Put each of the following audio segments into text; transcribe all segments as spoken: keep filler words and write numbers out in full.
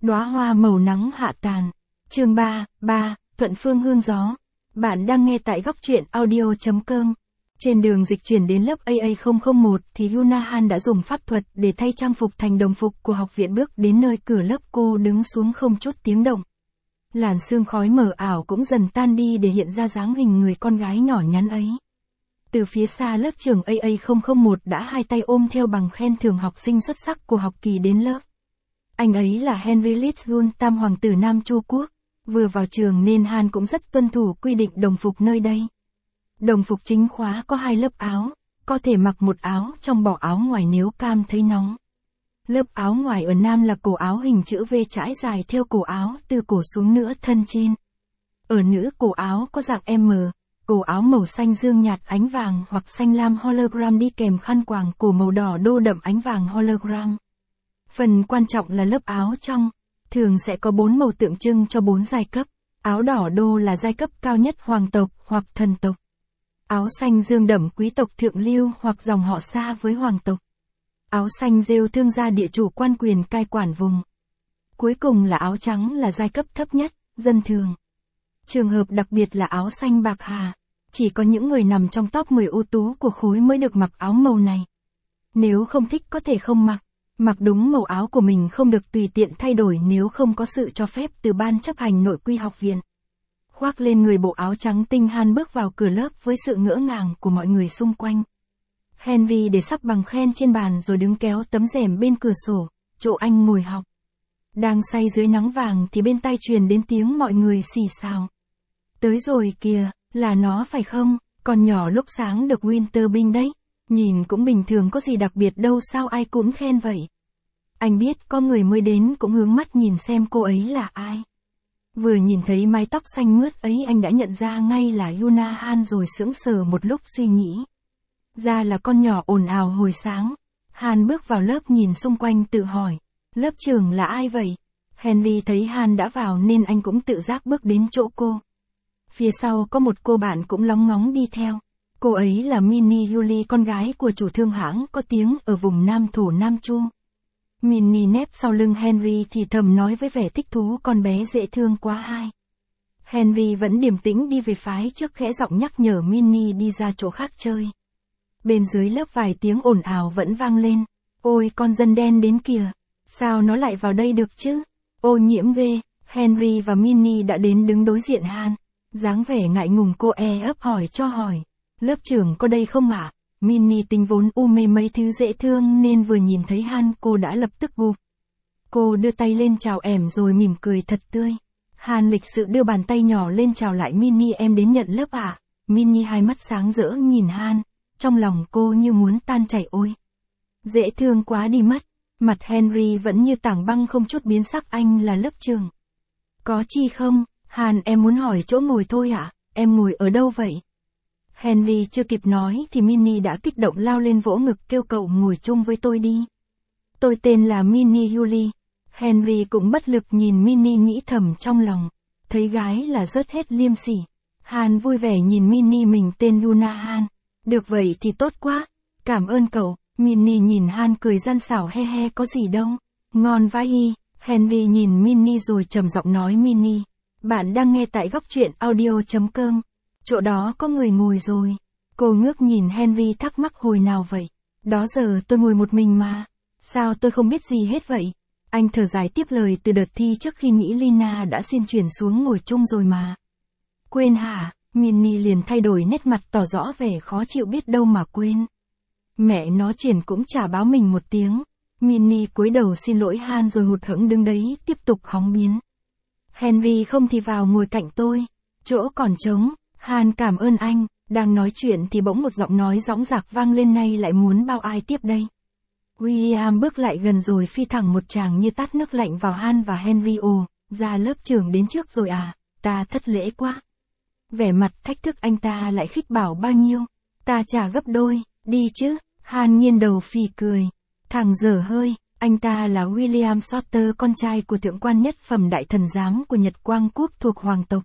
Đóa hoa màu nắng hạ tàn. Chương ba, ba, Thuận Phương Hương Gió. Bạn đang nghe tại góc truyện audio chấm com. Trên đường dịch chuyển đến lớp A A không không một thì Yuna Han đã dùng pháp thuật để thay trang phục thành đồng phục của học viện, bước đến nơi cửa lớp, cô đứng xuống không chút tiếng động. Làn sương khói mờ ảo cũng dần tan đi để hiện ra dáng hình người con gái nhỏ nhắn ấy. Từ phía xa, lớp trưởng A A không không một đã hai tay ôm theo bằng khen thưởng học sinh xuất sắc của học kỳ đến lớp. Anh ấy là Henry Lichgun, tam hoàng tử Nam Chu Quốc. Vừa vào trường nên Han cũng rất tuân thủ quy định đồng phục nơi đây. Đồng phục chính khóa có hai lớp áo, có thể mặc một áo trong bỏ áo ngoài nếu cảm thấy nóng. Lớp áo ngoài ở nam là cổ áo hình chữ V trải dài theo cổ áo từ cổ xuống nửa thân trên. Ở nữ, cổ áo có dạng M, cổ áo màu xanh dương nhạt ánh vàng hoặc xanh lam hologram đi kèm khăn quàng cổ màu đỏ đô đậm ánh vàng hologram. Phần quan trọng là lớp áo trong, thường sẽ có bốn màu tượng trưng cho bốn giai cấp. Áo đỏ đô là giai cấp cao nhất, hoàng tộc hoặc thần tộc. Áo xanh dương đậm quý tộc thượng lưu hoặc dòng họ xa với hoàng tộc. Áo xanh rêu thương gia, địa chủ quan quyền cai quản vùng. Cuối cùng là áo trắng là giai cấp thấp nhất, dân thường. Trường hợp đặc biệt là áo xanh bạc hà. Chỉ có những người nằm trong top mười ưu tú của khối mới được mặc áo màu này. Nếu không thích có thể không mặc. Mặc đúng màu áo của mình, không được tùy tiện thay đổi nếu không có sự cho phép từ ban chấp hành nội quy học viện. Khoác lên người bộ áo trắng tinh, Han bước vào cửa lớp với sự ngỡ ngàng của mọi người xung quanh. Henry để sắp bằng khen trên bàn rồi đứng kéo tấm rèm bên cửa sổ, chỗ anh ngồi học. Đang say dưới nắng vàng thì bên tai truyền đến tiếng mọi người xì xào. Tới rồi kìa, là nó phải không? Con nhỏ lúc sáng được Winter binh đấy. Nhìn cũng bình thường, có gì đặc biệt đâu, sao ai cũng khen vậy. Anh biết có người mới đến cũng hướng mắt nhìn xem cô ấy là ai. Vừa nhìn thấy mái tóc xanh mướt ấy anh đã nhận ra ngay là Yuna Han rồi sững sờ một lúc suy nghĩ. Ra là con nhỏ ồn ào hồi sáng. Han bước vào lớp nhìn xung quanh tự hỏi, lớp trưởng là ai vậy? Henry thấy Han đã vào nên anh cũng tự giác bước đến chỗ cô. Phía sau có một cô bạn cũng lóng ngóng đi theo. Cô ấy là Minnie Julie, con gái của chủ thương hãng có tiếng ở vùng Nam thổ Nam Chu. Minnie nép sau lưng Henry thì thầm nói với vẻ thích thú, con bé dễ thương quá hai. Henry vẫn điềm tĩnh đi về phái trước, khẽ giọng nhắc nhở Minnie đi ra chỗ khác chơi. Bên dưới lớp vài tiếng ồn ào vẫn vang lên. Ôi, con dân đen đến kìa. Sao nó lại vào đây được chứ? Ô nhiễm ghê. Henry và Minnie đã đến đứng đối diện Han. Dáng vẻ ngại ngùng cô e ấp hỏi cho hỏi. Lớp trưởng có đây không ạ? À? Minnie tính vốn u mê mấy thứ dễ thương nên vừa nhìn thấy Han cô đã lập tức gục. Cô đưa tay lên chào ẻm rồi mỉm cười thật tươi. Han lịch sự đưa bàn tay nhỏ lên chào lại Minnie, em đến nhận lớp ạ? À? Minnie hai mắt sáng rỡ nhìn Han. Trong lòng cô như muốn tan chảy, ôi. Dễ thương quá đi mất. Mặt Henry vẫn như tảng băng không chút biến sắc, anh là lớp trưởng. Có chi không? Han, em muốn hỏi chỗ ngồi thôi ạ. À? Em ngồi ở đâu vậy? Henry chưa kịp nói thì Minnie đã kích động lao lên vỗ ngực kêu cậu ngồi chung với tôi đi. Tôi tên là Minnie Julie. Henry cũng bất lực nhìn Minnie nghĩ thầm trong lòng. Thấy gái là rớt hết liêm sỉ. Han vui vẻ nhìn Minnie, mình tên Yuna Han. Được vậy thì tốt quá. Cảm ơn cậu. Minnie nhìn Han cười gian xảo, he he, có gì đâu. Ngon vãi y. Henry nhìn Minnie rồi trầm giọng nói, Minnie, bạn đang nghe tại góc truyện audio chấm com. Chỗ đó có người ngồi rồi. Cô ngước nhìn Henry thắc mắc, hồi nào vậy? Đó giờ tôi ngồi một mình mà. Sao tôi không biết gì hết vậy? Anh thở dài tiếp lời, từ đợt thi trước khi nghĩ Lina đã xin chuyển xuống ngồi chung rồi mà. Quên hả? Minnie liền thay đổi nét mặt tỏ rõ vẻ khó chịu, biết đâu mà quên. Mẹ nó, triển cũng chả báo mình một tiếng. Minnie cúi đầu xin lỗi Han rồi hụt hẫng đứng đấy tiếp tục hóng biến. Henry không thì vào ngồi cạnh tôi. Chỗ còn trống. Han cảm ơn anh. Đang nói chuyện thì bỗng một giọng nói dõng dạc vang lên, nay lại muốn bao ai tiếp đây? William bước lại gần rồi phi thẳng một tràng như tát nước lạnh vào Han và Henry. Ồ, ra lớp trưởng đến trước rồi à? Ta thất lễ quá. Vẻ mặt thách thức anh ta lại khích bảo, bao nhiêu? Ta trả gấp đôi, đi chứ. Han nghiêng đầu phì cười. Thằng dở hơi. Anh ta là William Shorter, con trai của thượng quan nhất phẩm đại thần giám của Nhật Quang Quốc thuộc hoàng tộc.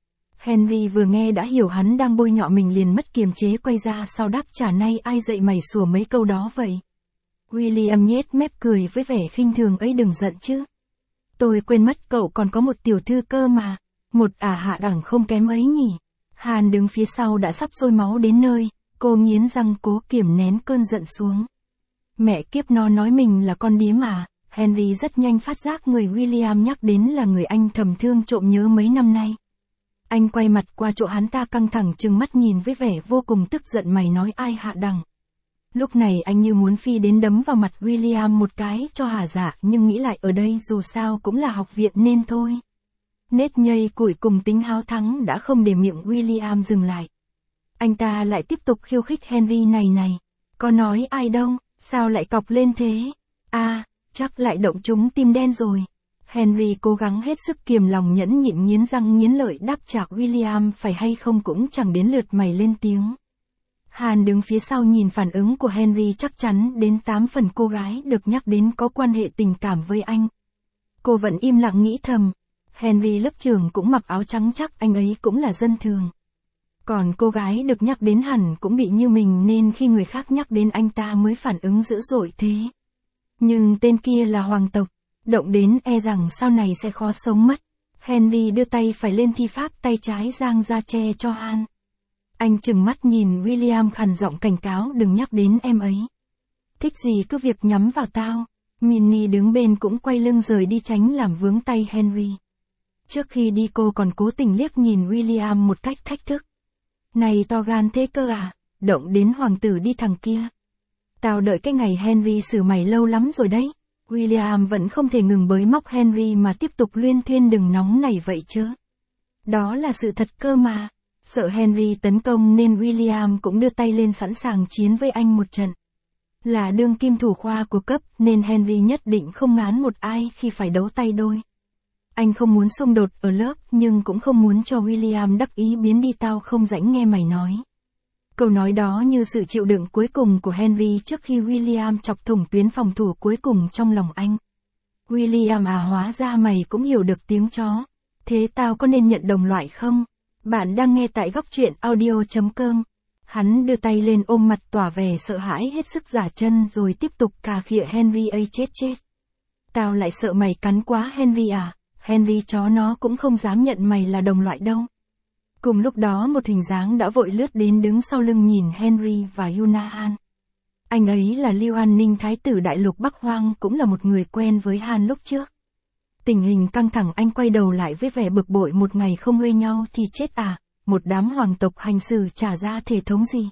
Henry vừa nghe đã hiểu hắn đang bôi nhọ mình, liền mất kiềm chế quay ra sau đáp trả, nay ai dạy mày sủa mấy câu đó vậy? William nhếch mép cười với vẻ khinh thường, ấy đừng giận chứ. Tôi quên mất cậu còn có một tiểu thư cơ mà. Một ả hạ đẳng không kém ấy nhỉ. Hàn đứng phía sau đã sắp sôi máu đến nơi, cô nghiến răng cố kiềm nén cơn giận xuống. Mẹ kiếp, nó nói mình là con điếm à. Henry rất nhanh phát giác người William nhắc đến là người anh thầm thương trộm nhớ mấy năm nay. Anh quay mặt qua chỗ hắn ta căng thẳng trừng mắt nhìn với vẻ vô cùng tức giận, mày nói ai hạ đẳng. Lúc này anh như muốn phi đến đấm vào mặt William một cái cho hả dạ, nhưng nghĩ lại ở đây dù sao cũng là học viện nên thôi. Nết nhây củi cùng tính háo thắng đã không để miệng William dừng lại. Anh ta lại tiếp tục khiêu khích Henry này này. Có nói ai đâu, sao lại cọc lên thế? À, chắc lại động trúng tim đen rồi. Henry cố gắng hết sức kiềm lòng nhẫn nhịn nghiến răng nghiến lợi đáp trả William, phải hay không cũng chẳng đến lượt mày lên tiếng. Hàn đứng phía sau nhìn phản ứng của Henry chắc chắn đến tám phần cô gái được nhắc đến có quan hệ tình cảm với anh. Cô vẫn im lặng nghĩ thầm. Henry lớp trưởng cũng mặc áo trắng, chắc anh ấy cũng là dân thường. Còn cô gái được nhắc đến hẳn cũng bị như mình nên khi người khác nhắc đến anh ta mới phản ứng dữ dội thế. Nhưng tên kia là hoàng tộc, động đến e rằng sau này sẽ khó sống mất. Henry đưa tay phải lên thi pháp, tay trái giang ra che cho Han. Anh trừng mắt nhìn William khàn giọng cảnh cáo, đừng nhắc đến em ấy. Thích gì cứ việc nhắm vào tao. Minnie đứng bên cũng quay lưng rời đi tránh làm vướng tay Henry. Trước khi đi cô còn cố tình liếc nhìn William một cách thách thức. Này to gan thế cơ à, động đến hoàng tử đi thằng kia. Tao đợi cái ngày Henry xử mày lâu lắm rồi đấy. William vẫn không thể ngừng bới móc Henry mà tiếp tục luyên thuyên, đừng nóng nảy vậy chứ. Đó là sự thật cơ mà. Sợ Henry tấn công nên William cũng đưa tay lên sẵn sàng chiến với anh một trận. Là đương kim thủ khoa của cấp nên Henry nhất định không ngán một ai khi phải đấu tay đôi. Anh không muốn xung đột ở lớp nhưng cũng không muốn cho William đắc ý biến đi tao không rảnh nghe mày nói. Câu nói đó như sự chịu đựng cuối cùng của Henry trước khi William chọc thủng tuyến phòng thủ cuối cùng trong lòng anh. William à, hóa ra mày cũng hiểu được tiếng chó. Thế tao có nên nhận đồng loại không? Bạn đang nghe tại góc truyện audio chấm com. Hắn đưa tay lên ôm mặt tỏa vẻ sợ hãi hết sức giả chân rồi tiếp tục cà khịa Henry ấy, chết chết. Tao lại sợ mày cắn quá Henry à, Henry chó nó cũng không dám nhận mày là đồng loại đâu. Cùng lúc đó một hình dáng đã vội lướt đến đứng sau lưng nhìn Henry và Yuna Han. Anh ấy là Lưu An Ninh, thái tử đại lục Bắc Hoang, cũng là một người quen với Han lúc trước. Tình hình căng thẳng, anh quay đầu lại với vẻ bực bội, một ngày không ưa nhau thì chết à, một đám hoàng tộc hành xử trả ra thể thống gì.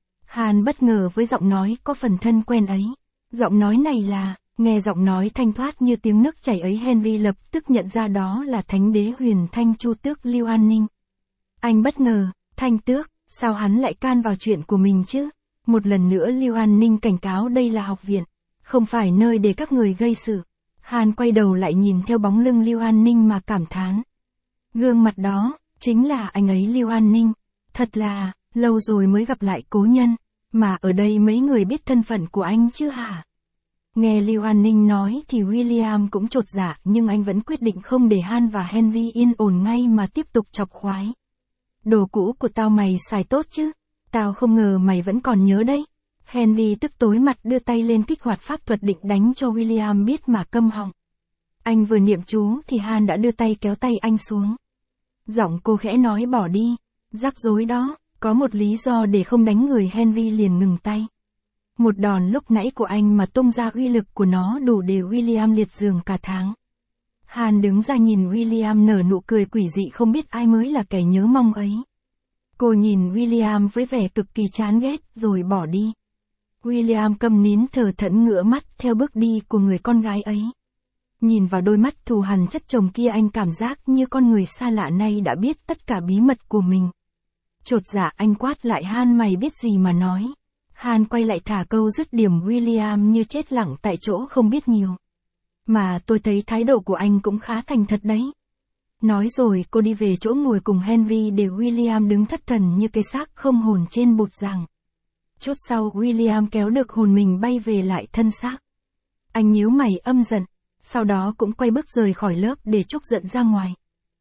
Han bất ngờ với giọng nói có phần thân quen ấy. Giọng nói này là, nghe giọng nói thanh thoát như tiếng nước chảy ấy, Henry lập tức nhận ra đó là Thánh đế Huyền Thanh Chu Tước Lưu An Ninh. Anh bất ngờ, Thanh Tước, sao hắn lại can vào chuyện của mình chứ? Một lần nữa Lưu An Ninh cảnh cáo đây là học viện, không phải nơi để các người gây sự. Han quay đầu lại nhìn theo bóng lưng Lưu An Ninh mà cảm thán. Gương mặt đó, chính là anh ấy Lưu An Ninh. Thật là, lâu rồi mới gặp lại cố nhân, mà ở đây mấy người biết thân phận của anh chứ hả? Nghe Lưu An Ninh nói thì William cũng chột dạ, nhưng anh vẫn quyết định không để Han và Henry yên ổn ngay mà tiếp tục chọc khoái. Đồ cũ của tao mày xài tốt chứ? Tao không ngờ mày vẫn còn nhớ đấy. Henry tức tối mặt đưa tay lên kích hoạt pháp thuật định đánh cho William biết mà câm họng. Anh vừa niệm chú thì Han đã đưa tay kéo tay anh xuống. Giọng cô khẽ nói bỏ đi. Rắc rối đó, có một lý do để không đánh người. Henry liền ngừng tay. Một đòn lúc nãy của anh mà tung ra uy lực của nó đủ để William liệt giường cả tháng. Han đứng ra nhìn William nở nụ cười quỷ dị, không biết ai mới là kẻ nhớ mong ấy. Cô nhìn William với vẻ cực kỳ chán ghét rồi bỏ đi. William câm nín thờ thẫn ngửa mắt theo bước đi của người con gái ấy. Nhìn vào đôi mắt thù hằn chất chồng kia, anh cảm giác như con người xa lạ này đã biết tất cả bí mật của mình. Chột dạ anh quát lại Han, mày biết gì mà nói. Han quay lại thả câu dứt điểm, William như chết lặng tại chỗ không biết nhiều. Mà tôi thấy thái độ của anh cũng khá thành thật đấy. Nói rồi cô đi về chỗ ngồi cùng Henry để William đứng thất thần như cái xác không hồn trên bục giảng. Chốt sau William kéo được hồn mình bay về lại thân xác. Anh nhíu mày âm giận, sau đó cũng quay bước rời khỏi lớp để trút giận ra ngoài.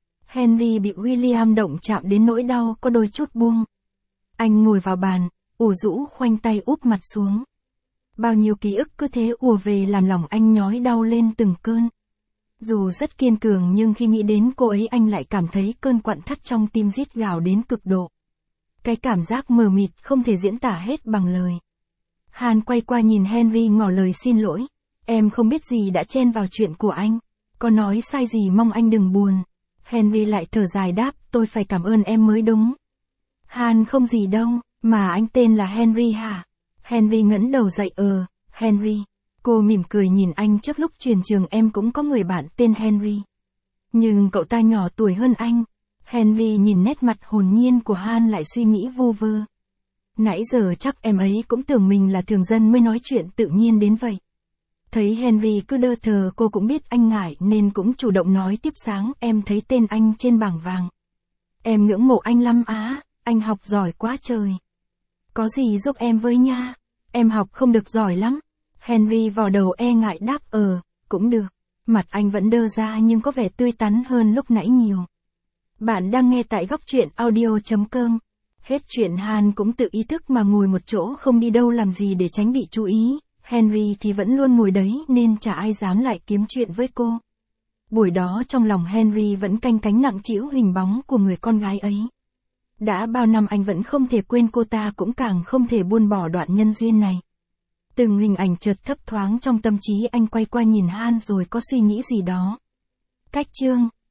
Henry bị William động chạm đến nỗi đau có đôi chút buông. Anh ngồi vào bàn, ủ rũ khoanh tay úp mặt xuống. Bao nhiêu ký ức cứ thế ùa về làm lòng anh nhói đau lên từng cơn. Dù rất kiên cường nhưng khi nghĩ đến cô ấy anh lại cảm thấy cơn quặn thắt trong tim rít gào đến cực độ. Cái cảm giác mờ mịt không thể diễn tả hết bằng lời. Han quay qua nhìn Henry ngỏ lời xin lỗi. Em không biết gì đã chen vào chuyện của anh. Có nói sai gì mong anh đừng buồn. Henry lại thở dài đáp, tôi phải cảm ơn em mới đúng. Han không gì đâu, mà anh tên là Henry hả? Henry ngẩng đầu dậy ờ, Henry. Cô mỉm cười nhìn anh trước lúc chuyển trường em cũng có người bạn tên Henry. Nhưng cậu ta nhỏ tuổi hơn anh. Henry nhìn nét mặt hồn nhiên của Han lại suy nghĩ vu vơ. Nãy giờ chắc em ấy cũng tưởng mình là thường dân mới nói chuyện tự nhiên đến vậy. Thấy Henry cứ đơ thờ cô cũng biết anh ngại nên cũng chủ động nói tiếp sáng em thấy tên anh trên bảng vàng. Em ngưỡng mộ anh lắm á, anh học giỏi quá trời. Có gì giúp em với nha, em học không được giỏi lắm. Henry vò đầu e ngại đáp ờ, cũng được. Mặt anh vẫn đơ ra nhưng có vẻ tươi tắn hơn lúc nãy nhiều. Bạn đang nghe tại góc truyện audio chấm com. Hết chuyện Han cũng tự ý thức mà ngồi một chỗ không đi đâu làm gì để tránh bị chú ý. Henry thì vẫn luôn ngồi đấy nên chả ai dám lại kiếm chuyện với cô. Buổi đó trong lòng Henry vẫn canh cánh nặng trĩu hình bóng của người con gái ấy. Đã bao năm anh vẫn không thể quên cô ta cũng càng không thể buông bỏ đoạn nhân duyên này. Từng hình ảnh chợt thấp thoáng trong tâm trí anh quay qua nhìn Han rồi có suy nghĩ gì đó. Cách chương